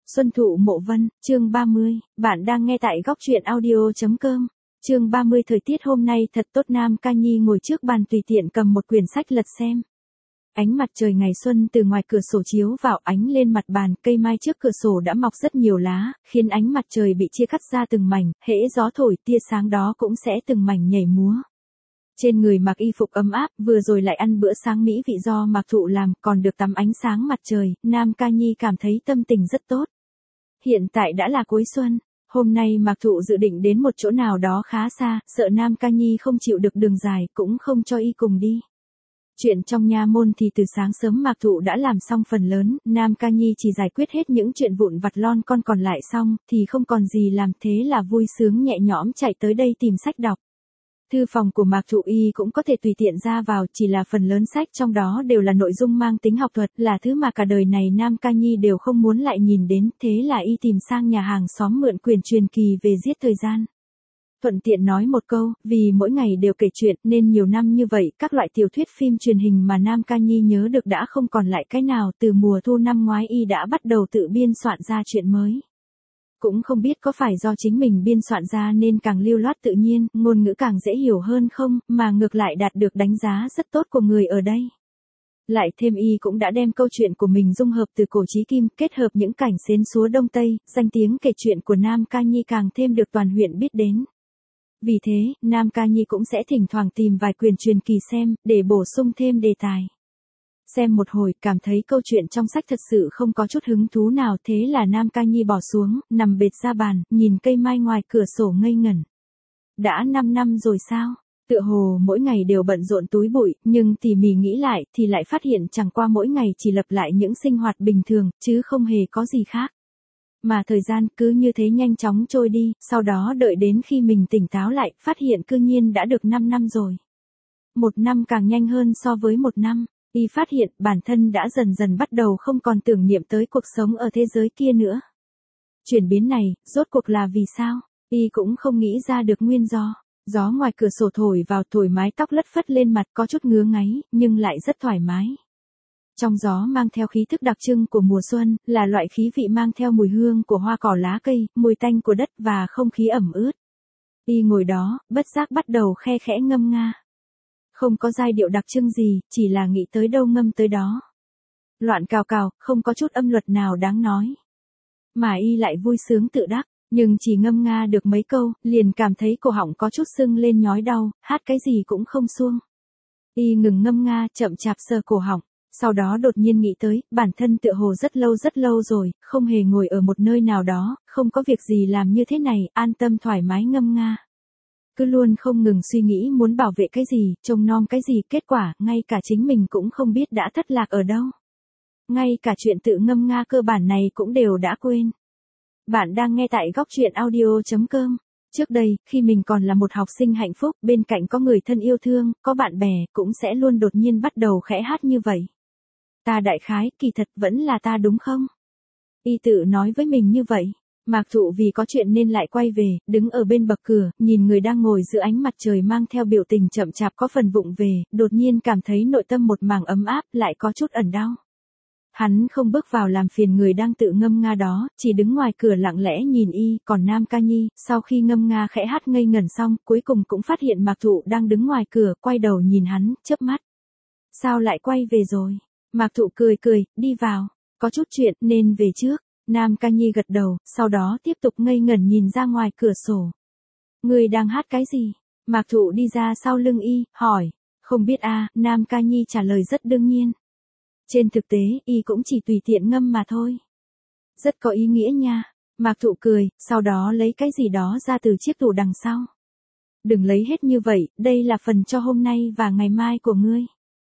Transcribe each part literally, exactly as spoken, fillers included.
Xuân Thụ Mộ Vân, chương ba mươi, bạn đang nghe tại góc truyện audio.com. Chương ba mươi thời tiết hôm nay thật tốt. Nam Ca Nhi ngồi trước bàn tùy tiện cầm một quyển sách lật xem. Ánh mặt trời ngày xuân từ ngoài cửa sổ chiếu vào ánh lên mặt bàn, cây mai trước cửa sổ đã mọc rất nhiều lá, khiến ánh mặt trời bị chia cắt ra từng mảnh, hễ gió thổi tia sáng đó cũng sẽ từng mảnh nhảy múa. Trên người mặc y phục ấm áp, vừa rồi lại ăn bữa sáng mỹ vị do Mạc Thụ làm, còn được tắm ánh sáng mặt trời, Nam Ca Nhi cảm thấy tâm tình rất tốt. Hiện tại đã là cuối xuân, hôm nay Mạc Thụ dự định đến một chỗ nào đó khá xa, sợ Nam Ca Nhi không chịu được đường dài, cũng không cho y cùng đi. Chuyện trong nha môn thì từ sáng sớm Mạc Thụ đã làm xong phần lớn, Nam Ca Nhi chỉ giải quyết hết những chuyện vụn vặt lon con còn lại xong, thì không còn gì làm, thế là vui sướng nhẹ nhõm chạy tới đây tìm sách đọc. Thư phòng của Mạc Thụ y cũng có thể tùy tiện ra vào, chỉ là phần lớn sách trong đó đều là nội dung mang tính học thuật, là thứ mà cả đời này Nam Ca Nhi đều không muốn lại nhìn đến, thế là y tìm sang nhà hàng xóm mượn quyển truyền kỳ về giết thời gian. Thuận tiện nói một câu, vì mỗi ngày đều kể chuyện nên nhiều năm như vậy, các loại tiểu thuyết phim truyền hình mà Nam Ca Nhi nhớ được đã không còn lại cái nào, từ mùa thu năm ngoái y đã bắt đầu tự biên soạn ra chuyện mới. Cũng không biết có phải do chính mình biên soạn ra nên càng lưu loát tự nhiên, ngôn ngữ càng dễ hiểu hơn không, mà ngược lại đạt được đánh giá rất tốt của người ở đây. Lại thêm y cũng đã đem câu chuyện của mình dung hợp từ cổ chí kim, kết hợp những cảnh xến xúa Đông Tây, danh tiếng kể chuyện của Nam Ca Nhi càng thêm được toàn huyện biết đến. Vì thế, Nam Ca Nhi cũng sẽ thỉnh thoảng tìm vài quyển truyền kỳ xem, để bổ sung thêm đề tài. Xem một hồi, cảm thấy câu chuyện trong sách thật sự không có chút hứng thú nào, thế là Nam Ca Nhi bỏ xuống, nằm bệt ra bàn, nhìn cây mai ngoài cửa sổ ngây ngẩn. Đã năm năm rồi sao? Tựa hồ mỗi ngày đều bận rộn túi bụi, nhưng tỉ mỉ nghĩ lại thì lại phát hiện chẳng qua mỗi ngày chỉ lặp lại những sinh hoạt bình thường, chứ không hề có gì khác. Mà thời gian cứ như thế nhanh chóng trôi đi, sau đó đợi đến khi mình tỉnh táo lại, phát hiện cư nhiên đã được năm năm rồi. Một năm càng nhanh hơn so với một năm. Y phát hiện bản thân đã dần dần bắt đầu không còn tưởng niệm tới cuộc sống ở thế giới kia nữa. Chuyển biến này, rốt cuộc là vì sao? Y cũng không nghĩ ra được nguyên do. Gió ngoài cửa sổ thổi vào, thổi mái tóc lất phất lên mặt, có chút ngứa ngáy, nhưng lại rất thoải mái. Trong gió mang theo khí thức đặc trưng của mùa xuân, là loại khí vị mang theo mùi hương của hoa cỏ lá cây, mùi tanh của đất và không khí ẩm ướt. Y ngồi đó, bất giác bắt đầu khe khẽ ngâm nga. Không có giai điệu đặc trưng gì, chỉ là nghĩ tới đâu ngâm tới đó. Loạn cào cào, không có chút âm luật nào đáng nói. Mà y lại vui sướng tự đắc, nhưng chỉ ngâm nga được mấy câu, liền cảm thấy cổ họng có chút sưng lên nhói đau, hát cái gì cũng không suông. Y ngừng ngâm nga, chậm chạp sờ cổ họng, sau đó đột nhiên nghĩ tới, bản thân tựa hồ rất lâu rất lâu rồi, không hề ngồi ở một nơi nào đó, không có việc gì làm như thế này, an tâm thoải mái ngâm nga. Cứ luôn không ngừng suy nghĩ muốn bảo vệ cái gì, trông nom cái gì, kết quả, ngay cả chính mình cũng không biết đã thất lạc ở đâu. Ngay cả chuyện tự ngâm nga cơ bản này cũng đều đã quên. Bạn đang nghe tại góc truyện audio.com. Trước đây, khi mình còn là một học sinh hạnh phúc, bên cạnh có người thân yêu thương, có bạn bè, cũng sẽ luôn đột nhiên bắt đầu khẽ hát như vậy. Ta đại khái, kỳ thật vẫn là ta đúng không? Y tự nói với mình như vậy. Mạc Thụ vì có chuyện nên lại quay về, đứng ở bên bậc cửa, nhìn người đang ngồi giữa ánh mặt trời mang theo biểu tình chậm chạp có phần vụng về, đột nhiên cảm thấy nội tâm một mảng ấm áp, lại có chút ẩn đau. Hắn không bước vào làm phiền người đang tự ngâm nga đó, chỉ đứng ngoài cửa lặng lẽ nhìn y, còn Nam Ca Nhi, sau khi ngâm nga khẽ hát ngây ngẩn xong, cuối cùng cũng phát hiện Mạc Thụ đang đứng ngoài cửa, quay đầu nhìn hắn, chớp mắt. Sao lại quay về rồi? Mạc Thụ cười cười, đi vào, có chút chuyện nên về trước. Nam Ca Nhi gật đầu, sau đó tiếp tục ngây ngẩn nhìn ra ngoài cửa sổ. Người đang hát cái gì? Mạc Thụ đi ra sau lưng y, hỏi. Không biết a, à, Nam Ca Nhi trả lời rất đương nhiên. Trên thực tế, y cũng chỉ tùy tiện ngâm mà thôi. Rất có ý nghĩa nha. Mạc Thụ cười, sau đó lấy cái gì đó ra từ chiếc tủ đằng sau. Đừng lấy hết như vậy, đây là phần cho hôm nay và ngày mai của ngươi.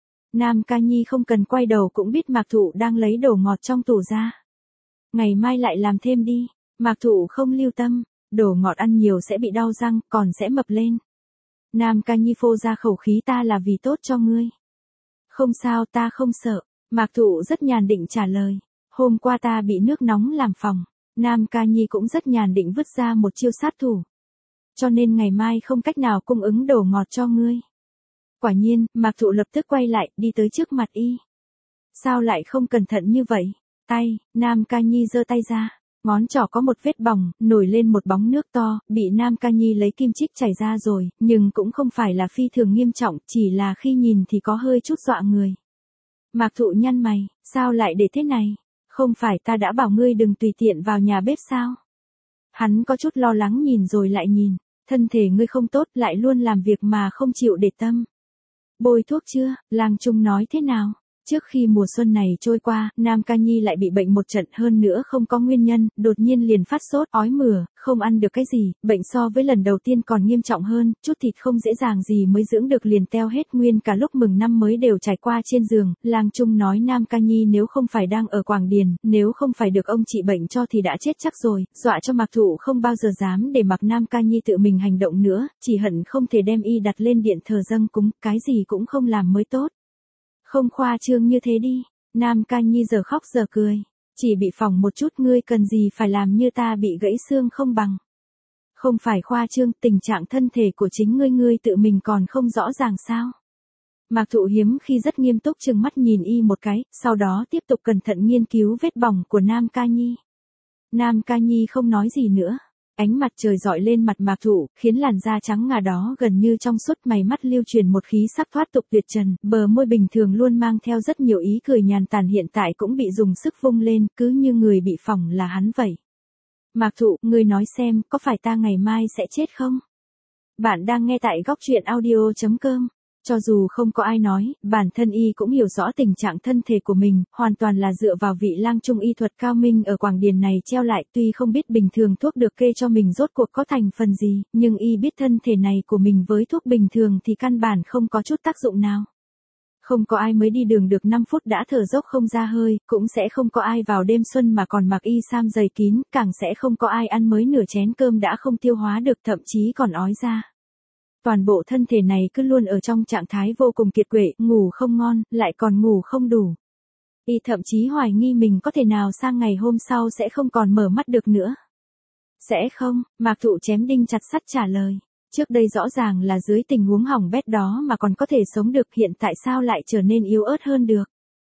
Nam Ca Nhi không cần quay đầu cũng biết Mạc Thụ đang lấy đồ ngọt trong tủ ra. Ngày mai lại làm thêm đi. Mạc Thụ không lưu tâm, đồ ngọt ăn nhiều sẽ bị đau răng, còn sẽ mập lên. Nam Ca Nhi phô ra khẩu khí, ta là vì tốt cho ngươi. Không sao, ta không sợ. Mạc Thụ rất nhàn định trả lời. Hôm qua ta bị nước nóng làm phòng. Nam Ca Nhi cũng rất nhàn định vứt ra một chiêu sát thủ. Cho nên ngày mai không cách nào cung ứng đồ ngọt cho ngươi. Quả nhiên, Mạc Thụ lập tức quay lại, đi tới trước mặt y. Sao lại không cẩn thận như vậy? Tay, Nam Ca Nhi giơ tay ra. Ngón trỏ có một vết bỏng, nổi lên một bóng nước to, bị Nam Ca Nhi lấy kim chích chảy ra rồi, nhưng cũng không phải là phi thường nghiêm trọng, chỉ là khi nhìn thì có hơi chút dọa người. Mạc Thụ nhăn mày, sao lại để thế này? Không phải ta đã bảo ngươi đừng tùy tiện vào nhà bếp sao? Hắn có chút lo lắng nhìn rồi lại nhìn, thân thể ngươi không tốt lại luôn làm việc mà không chịu để tâm. Bôi thuốc chưa, Lang Trung nói thế nào? Trước khi mùa xuân này trôi qua, Nam Ca Nhi lại bị bệnh một trận, hơn nữa không có nguyên nhân, đột nhiên liền phát sốt, ói mửa, không ăn được cái gì, bệnh so với lần đầu tiên còn nghiêm trọng hơn, chút thịt không dễ dàng gì mới dưỡng được liền teo hết, nguyên cả lúc mừng năm mới đều trải qua trên giường. Lang Trung nói Nam Ca Nhi nếu không phải đang ở Quảng Điền, nếu không phải được ông trị bệnh cho thì đã chết chắc rồi, dọa cho Mạc Thụ không bao giờ dám để mặc Nam Ca Nhi tự mình hành động nữa, chỉ hận không thể đem y đặt lên điện thờ dâng cúng, cái gì cũng không làm mới tốt. Không khoa trương như thế đi, Nam Ca Nhi giờ khóc giờ cười, chỉ bị phỏng một chút ngươi cần gì phải làm như ta bị gãy xương không bằng. Không phải khoa trương, tình trạng thân thể của chính ngươi ngươi tự mình còn không rõ ràng sao. Mạc Thụ hiếm khi rất nghiêm túc trừng mắt nhìn y một cái, sau đó tiếp tục cẩn thận nghiên cứu vết bỏng của Nam Ca Nhi. Nam Ca Nhi không nói gì nữa. Ánh mặt trời rọi lên mặt Mạc Thụ, khiến làn da trắng ngà đó gần như trong suốt, mày mắt lưu truyền một khí sắc thoát tục tuyệt trần, bờ môi bình thường luôn mang theo rất nhiều ý cười nhàn tản hiện tại cũng bị dùng sức vung lên, cứ như người bị phỏng là hắn vậy. Mạc Thụ, ngươi nói xem, có phải ta ngày mai sẽ chết không? Bạn đang nghe tại góc truyện audio chấm com. Cho dù không có ai nói, bản thân y cũng hiểu rõ tình trạng thân thể của mình, hoàn toàn là dựa vào vị Lang Trung y thuật cao minh ở Quảng Điền này treo lại, tuy không biết bình thường thuốc được kê cho mình rốt cuộc có thành phần gì, nhưng y biết thân thể này của mình với thuốc bình thường thì căn bản không có chút tác dụng nào. Không có ai mới đi đường được năm phút đã thở dốc không ra hơi, cũng sẽ không có ai vào đêm xuân mà còn mặc y sam dày kín, càng sẽ không có ai ăn mới nửa chén cơm đã không tiêu hóa được, thậm chí còn ói ra. Toàn bộ thân thể này cứ luôn ở trong trạng thái vô cùng kiệt quệ, ngủ không ngon, lại còn ngủ không đủ. Y thậm chí hoài nghi mình có thể nào sang ngày hôm sau sẽ không còn mở mắt được nữa. Sẽ không, Mạc Thụ chém đinh chặt sắt trả lời. Trước đây rõ ràng là dưới tình huống hỏng bét đó mà còn có thể sống được, hiện tại sao lại trở nên yếu ớt hơn được.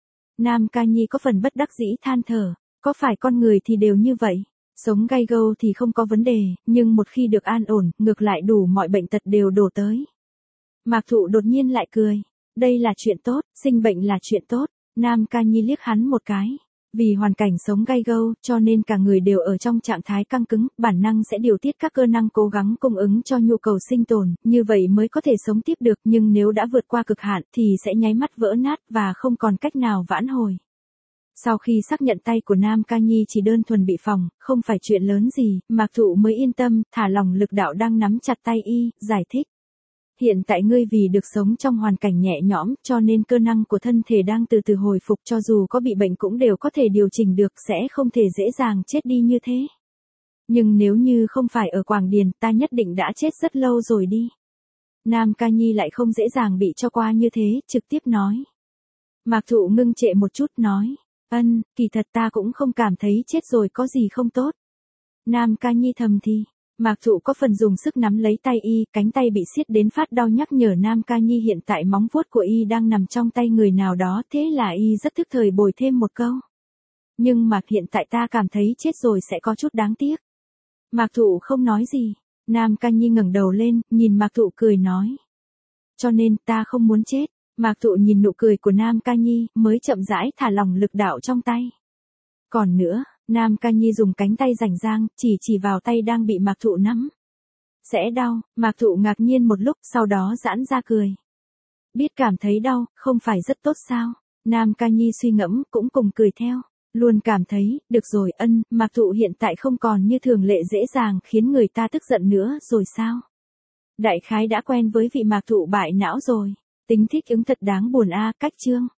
Nam Ca Nhi có phần bất đắc dĩ than thở, có phải con người thì đều như vậy. Sống gay go thì không có vấn đề, nhưng một khi được an ổn, ngược lại đủ mọi bệnh tật đều đổ tới. Mạc Thụ đột nhiên lại cười. Đây là chuyện tốt, sinh bệnh là chuyện tốt. Nam Ca Nhi liếc hắn một cái. Vì hoàn cảnh sống gay go, cho nên cả người đều ở trong trạng thái căng cứng, bản năng sẽ điều tiết các cơ năng cố gắng cung ứng cho nhu cầu sinh tồn, như vậy mới có thể sống tiếp được, nhưng nếu đã vượt qua cực hạn thì sẽ nháy mắt vỡ nát và không còn cách nào vãn hồi. Sau khi xác nhận tay của Nam Ca Nhi chỉ đơn thuần bị phỏng, không phải chuyện lớn gì, Mạc Thụ mới yên tâm, thả lỏng lực đạo đang nắm chặt tay y, giải thích. Hiện tại ngươi vì được sống trong hoàn cảnh nhẹ nhõm, cho nên cơ năng của thân thể đang từ từ hồi phục, cho dù có bị bệnh cũng đều có thể điều chỉnh được, sẽ không thể dễ dàng chết đi như thế. Nhưng nếu như không phải ở Quảng Điền, ta nhất định đã chết rất lâu rồi đi. Nam Ca Nhi lại không dễ dàng bị cho qua như thế, trực tiếp nói. Mạc Thụ ngưng trệ một chút nói. Ân, kỳ thật ta cũng không cảm thấy chết rồi có gì không tốt. Nam Ca Nhi thầm thì. Mạc Thụ có phần dùng sức nắm lấy tay y, cánh tay bị siết đến phát đau nhắc nhở Nam Ca Nhi hiện tại móng vuốt của y đang nằm trong tay người nào đó, thế là y rất thức thời bồi thêm một câu. Nhưng mà hiện tại ta cảm thấy chết rồi sẽ có chút đáng tiếc. Mạc Thụ không nói gì. Nam Ca Nhi ngẩng đầu lên, nhìn Mạc Thụ cười nói. Cho nên ta không muốn chết. Mạc Thụ nhìn nụ cười của Nam Ca Nhi, mới chậm rãi thả lỏng lực đạo trong tay. Còn nữa, Nam Ca Nhi dùng cánh tay rảnh rang, chỉ chỉ vào tay đang bị Mạc Thụ nắm. Sẽ đau, Mạc Thụ ngạc nhiên một lúc, sau đó giãn ra cười. Biết cảm thấy đau, không phải rất tốt sao? Nam Ca Nhi suy ngẫm, cũng cùng cười theo. Luôn cảm thấy, được rồi ân, Mạc Thụ hiện tại không còn như thường lệ dễ dàng khiến người ta tức giận nữa rồi sao? Đại khái đã quen với vị Mạc Thụ bại não rồi. Tính thích ứng thật đáng buồn a, cách chương.